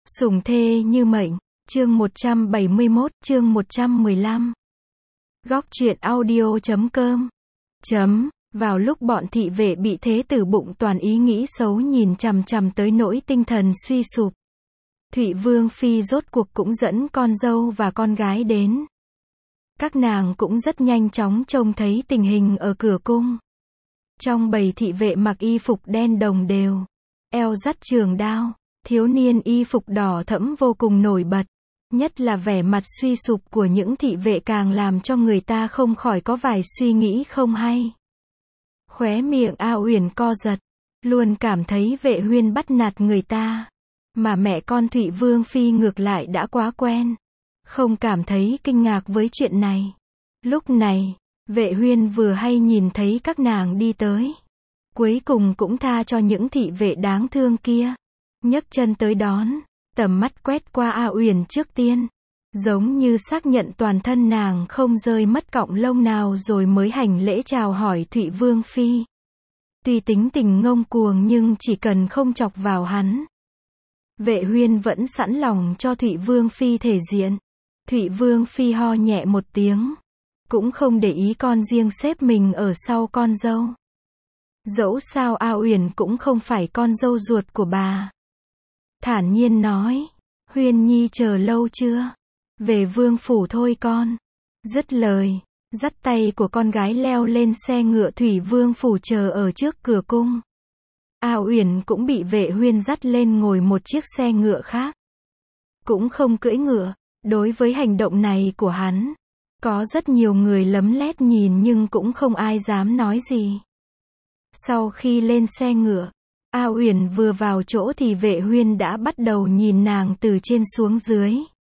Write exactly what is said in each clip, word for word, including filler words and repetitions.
Sủng thê như mệnh, chương một trăm bảy mươi mốt, chương một trăm mười lăm. Góc truyện audio chấm com. Chấm, vào lúc bọn thị vệ bị thế tử bụng toàn ý nghĩ xấu nhìn chằm chằm tới nỗi tinh thần suy sụp. Thụy Vương Phi rốt cuộc cũng dẫn con dâu và con gái đến. Các nàng cũng rất nhanh chóng trông thấy tình hình ở cửa cung. Trong bầy thị vệ mặc y phục đen đồng đều, eo dắt trường đao, thiếu niên y phục đỏ thẫm vô cùng nổi bật. Nhất là vẻ mặt suy sụp của những thị vệ càng làm cho người ta không khỏi có vài suy nghĩ không hay. Khóe miệng A Uyển co giật, luôn cảm thấy Vệ Huyên bắt nạt người ta, mà mẹ con Thụy Vương Phi ngược lại đã quá quen, không cảm thấy kinh ngạc với chuyện này. Lúc này, Vệ Huyên vừa hay nhìn thấy các nàng đi tới, cuối cùng cũng tha cho những thị vệ đáng thương kia, nhấc chân tới đón, tầm mắt quét qua A Uyển trước tiên, giống như xác nhận toàn thân nàng không rơi mất cọng lông nào rồi mới hành lễ chào hỏi Thụy Vương Phi. Tuy tính tình ngông cuồng nhưng chỉ cần không chọc vào hắn, Vệ Huyên vẫn sẵn lòng cho Thụy Vương Phi thể diện. Thụy Vương Phi ho nhẹ một tiếng, cũng không để ý con riêng xếp mình ở sau con dâu. Dẫu sao A Uyển cũng không phải con dâu ruột của bà. Thản nhiên nói, Huyên Nhi chờ lâu chưa? Về vương phủ thôi con. Dứt lời, dắt tay của con gái leo lên xe ngựa Thủy Vương phủ chờ ở trước cửa cung. A Uyển cũng bị Vệ Huyên dắt lên ngồi một chiếc xe ngựa khác. Cũng không cưỡi ngựa, đối với hành động này của hắn, có rất nhiều người lấm lét nhìn nhưng cũng không ai dám nói gì. Sau khi lên xe ngựa, A Uyển vừa vào chỗ thì Vệ Huyên đã bắt đầu nhìn nàng từ trên xuống dưới.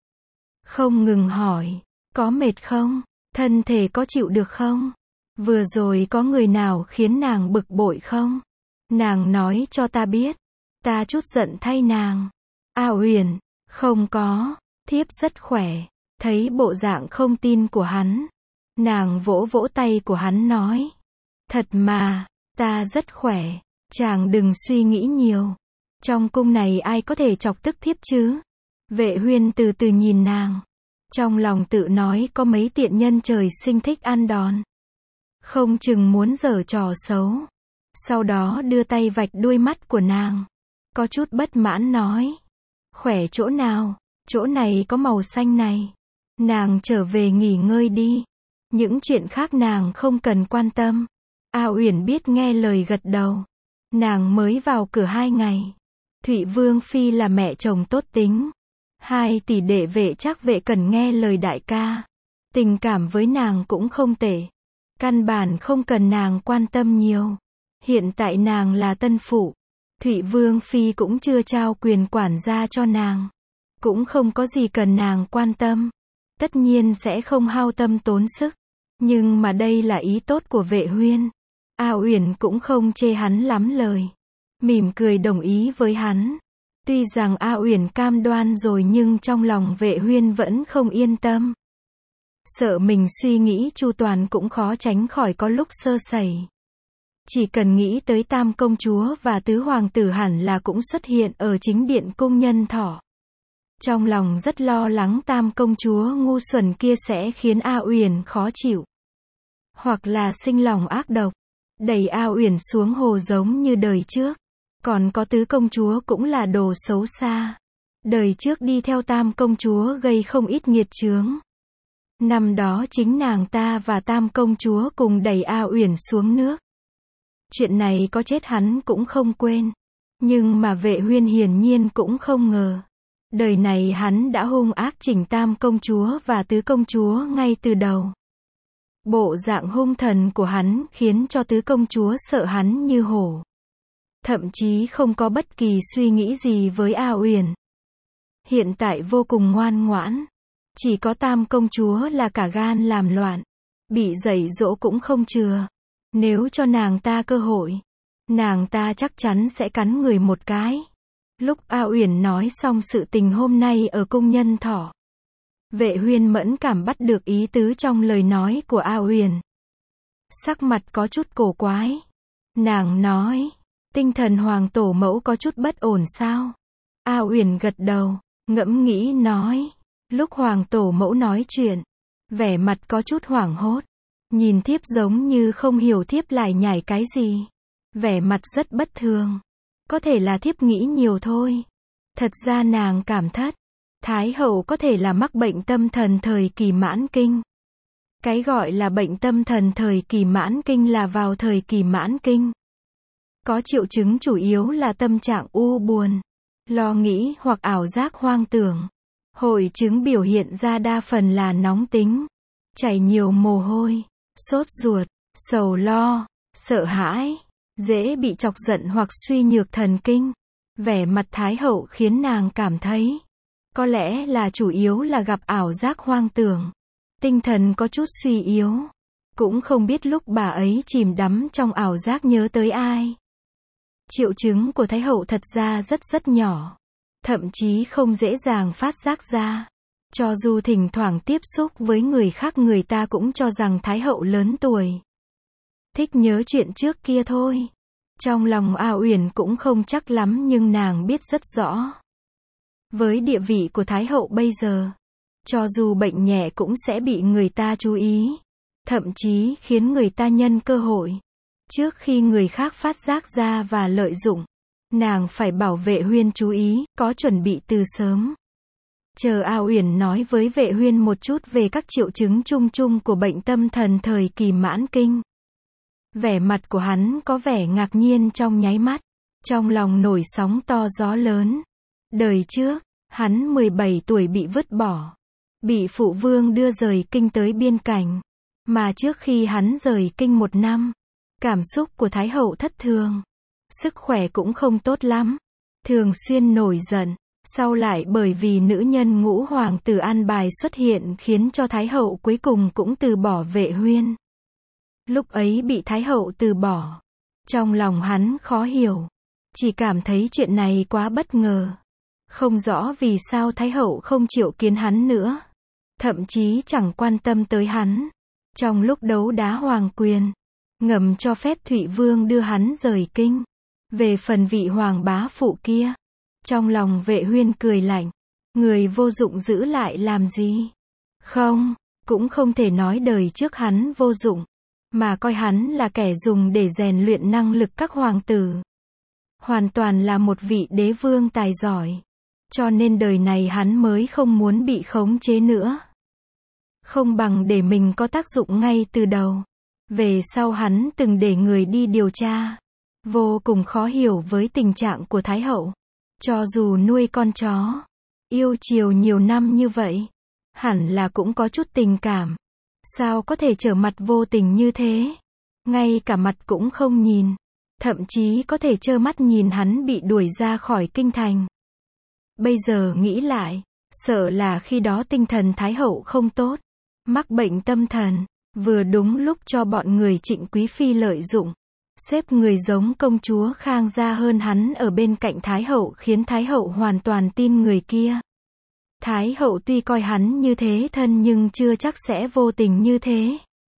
Không ngừng hỏi, có mệt không? Thân thể có chịu được không? Vừa rồi có người nào khiến nàng bực bội không? Nàng nói cho ta biết, ta chút giận thay nàng. A Uyển, không có, thiếp rất khỏe. Thấy bộ dạng không tin của hắn, nàng vỗ vỗ tay của hắn nói, thật mà, ta rất khỏe. Chàng đừng suy nghĩ nhiều. Trong cung này ai có thể chọc tức thiếp chứ? Vệ Huyên từ từ nhìn nàng, trong lòng tự nói có mấy tiện nhân trời sinh thích ăn đòn, không chừng muốn giở trò xấu. Sau đó đưa tay vạch đuôi mắt của nàng, có chút bất mãn nói, khỏe chỗ nào? Chỗ này có màu xanh này. Nàng trở về nghỉ ngơi đi. Những chuyện khác nàng không cần quan tâm. A Uyển biết nghe lời gật đầu. Nàng mới vào cửa hai ngày. Thụy Vương Phi là mẹ chồng tốt tính. Hai tỷ đệ Vệ Trác Vệ cần nghe lời đại ca. Tình cảm với nàng cũng không tệ. Căn bản không cần nàng quan tâm nhiều. Hiện tại nàng là tân phụ. Thụy Vương Phi cũng chưa trao quyền quản gia cho nàng. Cũng không có gì cần nàng quan tâm. Tất nhiên sẽ không hao tâm tốn sức. Nhưng mà đây là ý tốt của Vệ Huyên. A Uyển cũng không chê hắn lắm lời. Mỉm cười đồng ý với hắn. Tuy rằng A Uyển cam đoan rồi nhưng trong lòng Vệ Huyên vẫn không yên tâm. Sợ mình suy nghĩ chu toàn cũng khó tránh khỏi có lúc sơ sẩy. Chỉ cần nghĩ tới Tam công chúa và tứ hoàng tử hẳn là cũng xuất hiện ở chính điện cung Nhân Thọ. Trong lòng rất lo lắng Tam công chúa ngu xuẩn kia sẽ khiến A Uyển khó chịu. Hoặc là sinh lòng ác độc, đẩy A Uyển xuống hồ giống như đời trước. Còn có tứ công chúa cũng là đồ xấu xa. Đời trước đi theo Tam công chúa gây không ít nghiệt chướng. Năm đó chính nàng ta và Tam công chúa cùng đẩy A Uyển xuống nước. Chuyện này có chết hắn cũng không quên. Nhưng mà Vệ Huyên hiển nhiên cũng không ngờ. Đời này hắn đã hung ác chỉnh Tam công chúa và tứ công chúa ngay từ đầu. Bộ dạng hung thần của hắn khiến cho tứ công chúa sợ hắn như hổ. Thậm chí không có bất kỳ suy nghĩ gì với A Uyển. Hiện tại vô cùng ngoan ngoãn. Chỉ có Tam công chúa là cả gan làm loạn. Bị dạy dỗ cũng không chừa. Nếu cho nàng ta cơ hội, nàng ta chắc chắn sẽ cắn người một cái. Lúc A Uyển nói xong sự tình hôm nay ở cung Nhân Thọ, Vệ Huyên mẫn cảm bắt được ý tứ trong lời nói của A Uyển. Sắc mặt có chút cổ quái. Nàng nói, tinh thần hoàng tổ mẫu có chút bất ổn sao? A Uyển gật đầu, ngẫm nghĩ nói. Lúc Hoàng tổ mẫu nói chuyện, vẻ mặt có chút hoảng hốt. Nhìn thiếp giống như không hiểu thiếp lại nhảy cái gì. Vẻ mặt rất bất thường. Có thể là thiếp nghĩ nhiều thôi. Thật ra nàng cảm thất. Thái hậu có thể là mắc bệnh tâm thần thời kỳ mãn kinh. Cái gọi là bệnh tâm thần thời kỳ mãn kinh là vào thời kỳ mãn kinh. Có triệu chứng chủ yếu là tâm trạng u buồn, lo nghĩ hoặc ảo giác hoang tưởng. Hội chứng biểu hiện ra đa phần là nóng tính, chảy nhiều mồ hôi, sốt ruột, sầu lo, sợ hãi, dễ bị chọc giận hoặc suy nhược thần kinh. Vẻ mặt Thái hậu khiến nàng cảm thấy, có lẽ là chủ yếu là gặp ảo giác hoang tưởng. Tinh thần có chút suy yếu. Cũng không biết lúc bà ấy chìm đắm trong ảo giác nhớ tới ai. Triệu chứng của Thái hậu thật ra rất rất nhỏ. Thậm chí không dễ dàng phát giác ra. Cho dù thỉnh thoảng tiếp xúc với người khác người ta cũng cho rằng Thái hậu lớn tuổi. Thích nhớ chuyện trước kia thôi. Trong lòng A Uyển cũng không chắc lắm nhưng nàng biết rất rõ. Với địa vị của Thái hậu bây giờ, cho dù bệnh nhẹ cũng sẽ bị người ta chú ý. Thậm chí khiến người ta nhân cơ hội. Trước khi người khác phát giác ra và lợi dụng, nàng phải bảo vệ Huyên chú ý, có chuẩn bị từ sớm. Chờ A Uyển nói với vệ Huyên một chút về các triệu chứng chung chung của bệnh tâm thần thời kỳ mãn kinh. Vẻ mặt của hắn có vẻ ngạc nhiên trong nháy mắt. Trong lòng nổi sóng to gió lớn. Đời trước, hắn mười bảy tuổi bị vứt bỏ. Bị phụ vương đưa rời kinh tới biên cảnh. Mà trước khi hắn rời kinh một năm, cảm xúc của Thái hậu thất thường. Sức khỏe cũng không tốt lắm. Thường xuyên nổi giận. Sau lại bởi vì nữ nhân ngũ hoàng tử an bài xuất hiện khiến cho Thái hậu cuối cùng cũng từ bỏ vệ Huyên. Lúc ấy bị Thái hậu từ bỏ. Trong lòng hắn khó hiểu. Chỉ cảm thấy chuyện này quá bất ngờ. Không rõ vì sao Thái hậu không chịu kiến hắn nữa. Thậm chí chẳng quan tâm tới hắn. Trong lúc đấu đá hoàng quyền, ngầm cho phép Thụy Vương đưa hắn rời kinh. Về phần vị hoàng bá phụ kia, trong lòng vệ Huyên cười lạnh. Người vô dụng giữ lại làm gì? Không, cũng không thể nói đời trước hắn vô dụng, mà coi hắn là kẻ dùng để rèn luyện năng lực các hoàng tử. Hoàn toàn là một vị đế vương tài giỏi. Cho nên đời này hắn mới không muốn bị khống chế nữa. Không bằng để mình có tác dụng ngay từ đầu. Về sau hắn từng để người đi điều tra. Vô cùng khó hiểu với tình trạng của Thái hậu. Cho dù nuôi con chó, yêu chiều nhiều năm như vậy, hẳn là cũng có chút tình cảm. Sao có thể trở mặt vô tình như thế? Ngay cả mặt cũng không nhìn. Thậm chí có thể trơ mắt nhìn hắn bị đuổi ra khỏi kinh thành. Bây giờ nghĩ lại, sợ là khi đó tinh thần Thái hậu không tốt. Mắc bệnh tâm thần, vừa đúng lúc cho bọn người Trịnh Quý Phi lợi dụng. Xếp người giống công chúa Khang gia hơn hắn ở bên cạnh Thái hậu khiến Thái hậu hoàn toàn tin người kia. Thái hậu tuy coi hắn như thế thân nhưng chưa chắc sẽ vô tình như thế.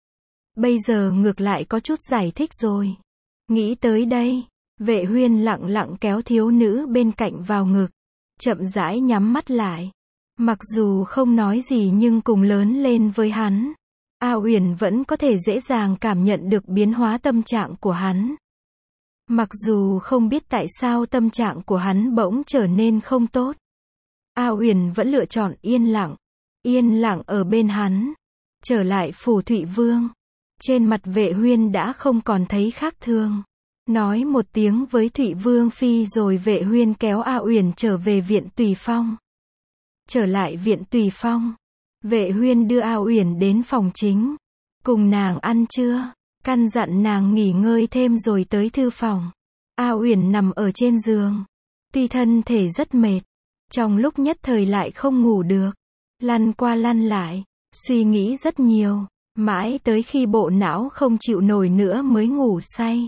Bây giờ ngược lại có chút giải thích rồi. Nghĩ tới đây, vệ Huyên lặng lặng kéo thiếu nữ bên cạnh vào ngực. Chậm rãi nhắm mắt lại. Mặc dù không nói gì nhưng cùng lớn lên với hắn. A Uyển vẫn có thể dễ dàng cảm nhận được biến hóa tâm trạng của hắn. Mặc dù không biết tại sao tâm trạng của hắn bỗng trở nên không tốt. A Uyển vẫn lựa chọn yên lặng. Yên lặng ở bên hắn. Trở lại phủ Thụy Vương. Trên mặt vệ Huyên đã không còn thấy khác thường. Nói một tiếng với Thụy Vương Phi rồi vệ Huyên kéo A Uyển trở về viện Tùy Phong. Trở lại viện Tùy Phong. Vệ Huyên đưa A Uyển đến phòng chính. Cùng nàng ăn trưa. Căn dặn nàng nghỉ ngơi thêm rồi tới thư phòng. A Uyển nằm ở trên giường. Tuy thân thể rất mệt. Trong lúc nhất thời lại không ngủ được. Lăn qua lăn lại. Suy nghĩ rất nhiều. Mãi tới khi bộ não không chịu nổi nữa mới ngủ say.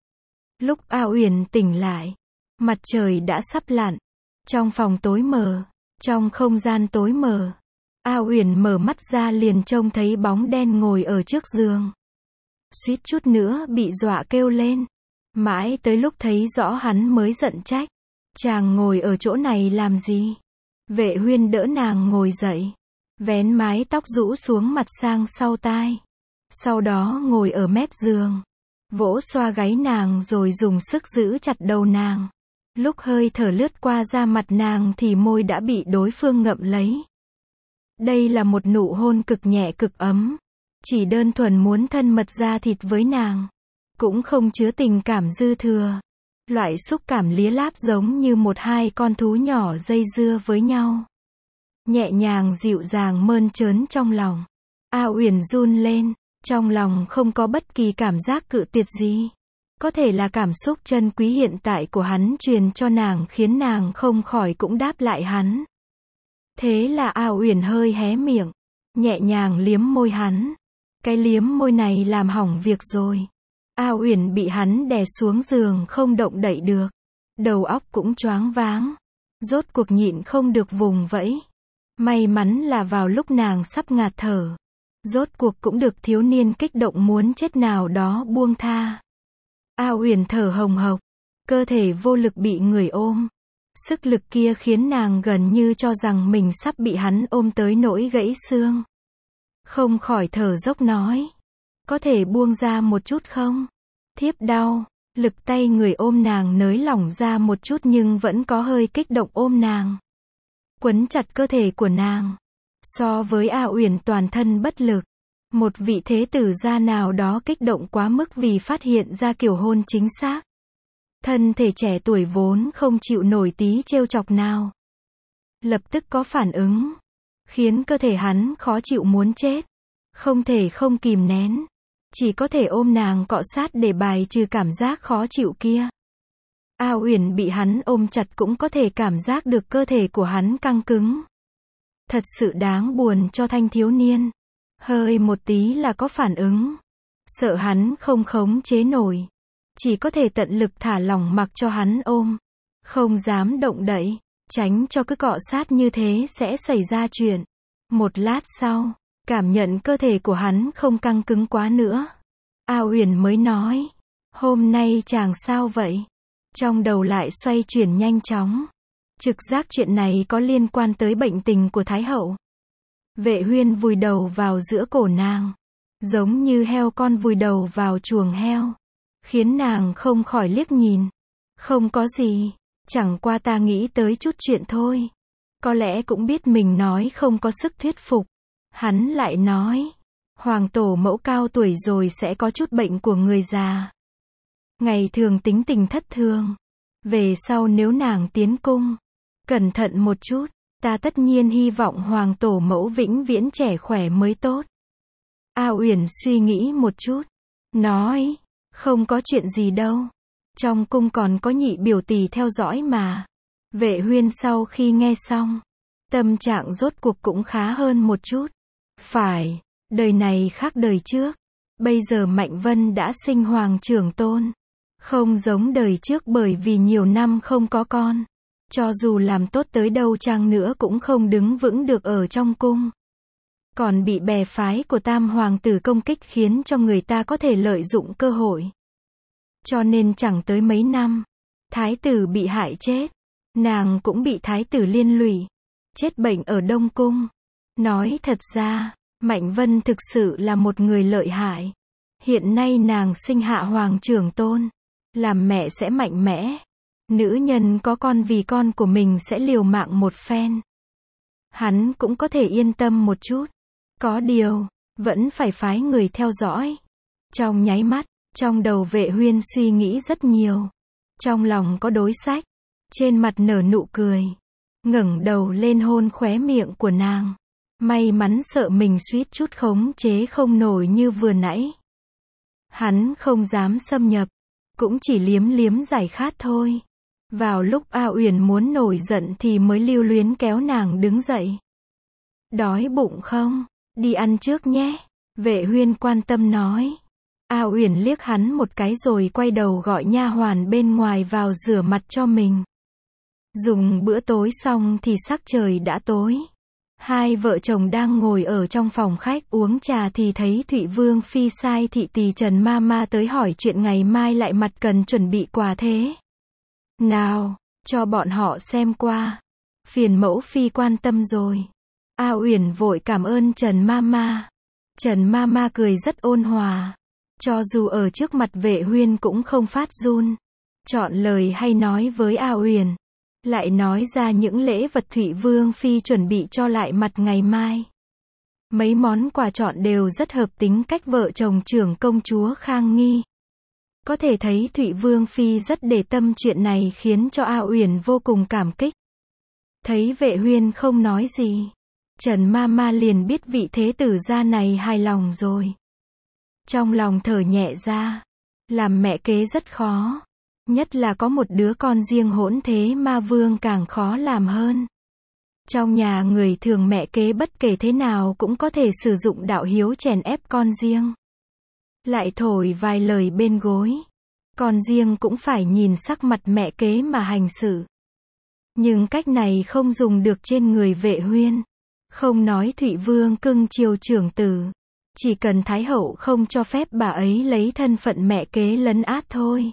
Lúc A Uyển tỉnh lại. Mặt trời đã sắp lặn. Trong phòng tối mờ. Trong không gian tối mờ. A Uyển mở mắt ra liền trông thấy bóng đen ngồi ở trước giường. Suýt chút nữa bị dọa kêu lên. Mãi tới lúc thấy rõ hắn mới giận trách. Chàng ngồi ở chỗ này làm gì? Vệ Huyên đỡ nàng ngồi dậy, vén mái tóc rũ xuống mặt sang sau tai. Sau đó ngồi ở mép giường, vỗ xoa gáy nàng rồi dùng sức giữ chặt đầu nàng. Lúc hơi thở lướt qua da mặt nàng thì môi đã bị đối phương ngậm lấy. Đây là một nụ hôn cực nhẹ cực ấm, chỉ đơn thuần muốn thân mật da thịt với nàng, cũng không chứa tình cảm dư thừa. Loại xúc cảm lía láp giống như một hai con thú nhỏ dây dưa với nhau. Nhẹ nhàng dịu dàng mơn trớn trong lòng. A Uyển run lên, trong lòng không có bất kỳ cảm giác cự tuyệt gì. Có thể là cảm xúc chân quý hiện tại của hắn truyền cho nàng khiến nàng không khỏi cũng đáp lại hắn. Thế là A Uyển hơi hé miệng, nhẹ nhàng liếm môi hắn. Cái liếm môi này làm hỏng việc rồi. A Uyển bị hắn đè xuống giường không động đậy được. Đầu óc cũng choáng váng. Rốt cuộc nhịn không được vùng vẫy. May mắn là vào lúc nàng sắp ngạt thở. Rốt cuộc cũng được thiếu niên kích động muốn chết nào đó buông tha. A Uyển thở hồng hộc. Cơ thể vô lực bị người ôm. Sức lực kia khiến nàng gần như cho rằng mình sắp bị hắn ôm tới nỗi gãy xương. Không khỏi thở dốc nói. Có thể buông ra một chút không? Thiếp đau. Lực tay người ôm nàng nới lỏng ra một chút nhưng vẫn có hơi kích động ôm nàng. Quấn chặt cơ thể của nàng. So với A Uyển toàn thân bất lực. Một vị thế tử gia nào đó kích động quá mức vì phát hiện ra kiểu hôn chính xác. Thân thể trẻ tuổi vốn không chịu nổi tí trêu chọc nào. Lập tức có phản ứng. Khiến cơ thể hắn khó chịu muốn chết. Không thể không kìm nén. Chỉ có thể ôm nàng cọ sát để bài trừ cảm giác khó chịu kia. A Uyển bị hắn ôm chặt cũng có thể cảm giác được cơ thể của hắn căng cứng. Thật sự đáng buồn cho thanh thiếu niên. Hơi một tí là có phản ứng. Sợ hắn không khống chế nổi. Chỉ có thể tận lực thả lỏng mặc cho hắn ôm. Không dám động đậy. Tránh cho cứ cọ sát như thế sẽ xảy ra chuyện. Một lát sau, cảm nhận cơ thể của hắn không căng cứng quá nữa. A Uyển mới nói. Hôm nay chàng sao vậy? Trong đầu lại xoay chuyển nhanh chóng. Trực giác chuyện này có liên quan tới bệnh tình của Thái hậu. Vệ Huyên vùi đầu vào giữa cổ nàng. Giống như heo con vùi đầu vào chuồng heo. Khiến nàng không khỏi liếc nhìn. Không có gì. Chẳng qua ta nghĩ tới chút chuyện thôi. Có lẽ cũng biết mình nói không có sức thuyết phục. Hắn lại nói. Hoàng tổ mẫu cao tuổi rồi sẽ có chút bệnh của người già. Ngày thường tính tình thất thường. Về sau nếu nàng tiến cung. Cẩn thận một chút. Ta tất nhiên hy vọng hoàng tổ mẫu vĩnh viễn trẻ khỏe mới tốt. A Uyển suy nghĩ một chút. Nói. Không có chuyện gì đâu. Trong cung còn có nhị biểu tỷ theo dõi mà. Vệ Huyên sau khi nghe xong. Tâm trạng rốt cuộc cũng khá hơn một chút. Phải. Đời này khác đời trước. Bây giờ Mạnh Vân đã sinh hoàng trưởng tôn. Không giống đời trước bởi vì nhiều năm không có con. Cho dù làm tốt tới đâu chăng nữa cũng không đứng vững được ở trong cung. Còn bị bè phái của tam hoàng tử công kích khiến cho người ta có thể lợi dụng cơ hội. Cho nên chẳng tới mấy năm. Thái tử bị hại chết. Nàng cũng bị thái tử liên lụy. Chết bệnh ở Đông Cung. Nói thật ra, Mạnh Vân thực sự là một người lợi hại. Hiện nay nàng sinh hạ hoàng trưởng tôn. Làm mẹ sẽ mạnh mẽ. Nữ nhân có con vì con của mình sẽ liều mạng một phen. Hắn cũng có thể yên tâm một chút. Có điều, vẫn phải phái người theo dõi. Trong nháy mắt, trong đầu Vệ Huyên suy nghĩ rất nhiều. Trong lòng có đối sách. Trên mặt nở nụ cười. Ngẩng đầu lên hôn khóe miệng của nàng. May mắn sợ mình suýt chút khống chế không nổi như vừa nãy. Hắn không dám xâm nhập. Cũng chỉ liếm liếm giải khát thôi. Vào lúc A Uyển muốn nổi giận thì mới lưu luyến kéo nàng đứng dậy. Đói bụng không? Đi ăn trước nhé. Vệ Huyên quan tâm nói. A Uyển liếc hắn một cái rồi quay đầu gọi nha hoàn bên ngoài vào rửa mặt cho mình. Dùng bữa tối xong thì sắc trời đã tối. Hai vợ chồng đang ngồi ở trong phòng khách uống trà thì thấy Thụy Vương Phi sai thị tỳ Trần Ma Ma tới hỏi chuyện ngày mai lại mặt cần chuẩn bị quà thế. Nào, cho bọn họ xem qua. Phiền mẫu phi quan tâm rồi. A Uyển vội cảm ơn Trần Mama. Trần Mama cười rất ôn hòa. Cho dù ở trước mặt Vệ Huyên cũng không phát run. Chọn lời hay nói với A Uyển. Lại nói ra những lễ vật Thụy Vương phi chuẩn bị cho lại mặt ngày mai. Mấy món quà chọn đều rất hợp tính cách vợ chồng trưởng công chúa Khang Nghi. Có thể thấy Thụy Vương phi rất để tâm chuyện này khiến cho A Uyển vô cùng cảm kích. Thấy Vệ Huyên không nói gì, Trần Mama liền biết vị thế tử gia này hài lòng rồi. Trong lòng thở nhẹ ra, làm mẹ kế rất khó, nhất là có một đứa con riêng hỗn thế ma vương càng khó làm hơn. Trong nhà người thường mẹ kế bất kể thế nào cũng có thể sử dụng đạo hiếu chèn ép con riêng. Lại thổi vài lời bên gối, con riêng cũng phải nhìn sắc mặt mẹ kế mà hành xử. Nhưng cách này không dùng được trên người Vệ Huyên. Không nói Thụy Vương cưng chiều trưởng tử, chỉ cần Thái hậu không cho phép bà ấy lấy thân phận mẹ kế lấn át thôi.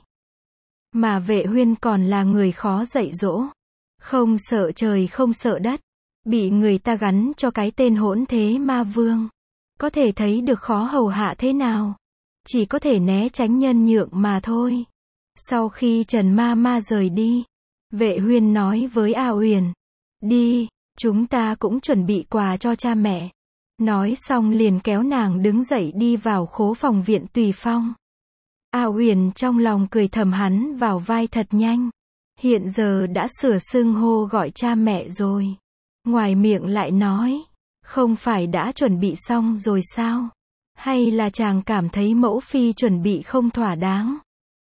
Mà Vệ Huyên còn là người khó dạy dỗ, không sợ trời không sợ đất, bị người ta gắn cho cái tên hỗn thế ma vương. Có thể thấy được khó hầu hạ thế nào. Chỉ có thể né tránh nhân nhượng mà thôi. Sau khi Trần Mama rời đi, Vệ Huyên nói với A Uyển, đi, chúng ta cũng chuẩn bị quà cho cha mẹ. Nói xong liền kéo nàng đứng dậy đi vào khố phòng viện Tùy Phong. A Uyển trong lòng cười thầm hắn vào vai thật nhanh. Hiện giờ đã sửa xưng hô gọi cha mẹ rồi. Ngoài miệng lại nói, không phải đã chuẩn bị xong rồi sao? Hay là chàng cảm thấy mẫu phi chuẩn bị không thỏa đáng?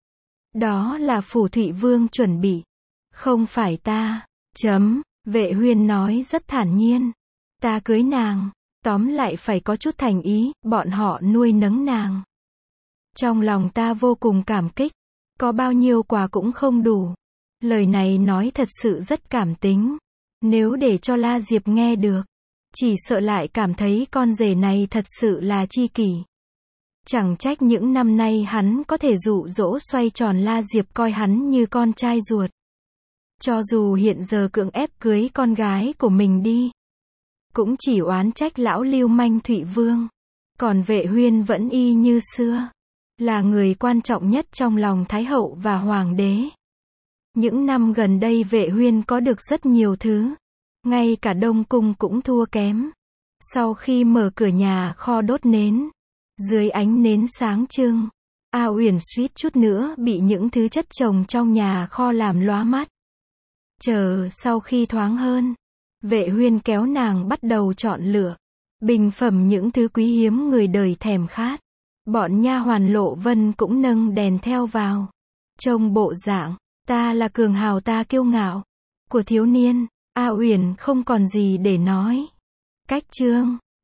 Đó là Phủ Thụy Vương chuẩn bị, không phải ta. Chấm, Vệ Huyên nói rất thản nhiên. Ta cưới nàng, tóm lại phải có chút thành ý, bọn họ nuôi nấng nàng. Trong lòng ta vô cùng cảm kích, có bao nhiêu quà cũng không đủ. Lời này nói thật sự rất cảm tính. Nếu để cho La Diệp nghe được, chỉ sợ lại cảm thấy con rể này thật sự là chi kỷ. Chẳng trách những năm nay hắn có thể dụ dỗ xoay tròn La Diệp coi hắn như con trai ruột. Cho dù hiện giờ cưỡng ép cưới con gái của mình đi, cũng chỉ oán trách lão lưu manh Thụy Vương. Còn Vệ Huyên vẫn y như xưa, là người quan trọng nhất trong lòng Thái hậu và Hoàng đế. Những năm gần đây Vệ Huyên có được rất nhiều thứ, ngay cả Đông Cung cũng thua kém. Sau khi mở cửa nhà kho đốt nến, dưới ánh nến sáng trưng, A Uyển suýt chút nữa bị những thứ chất chồng trong nhà kho làm lóa mắt. Chờ sau khi thoáng hơn, Vệ Huyên kéo nàng bắt đầu chọn lựa, bình phẩm những thứ quý hiếm người đời thèm khát. Bọn nha hoàn Lộ Vân cũng nâng đèn theo vào. Trông bộ dạng, ta là cường hào ta kiêu ngạo, của thiếu niên, A Uyển không còn gì để nói. Cách chương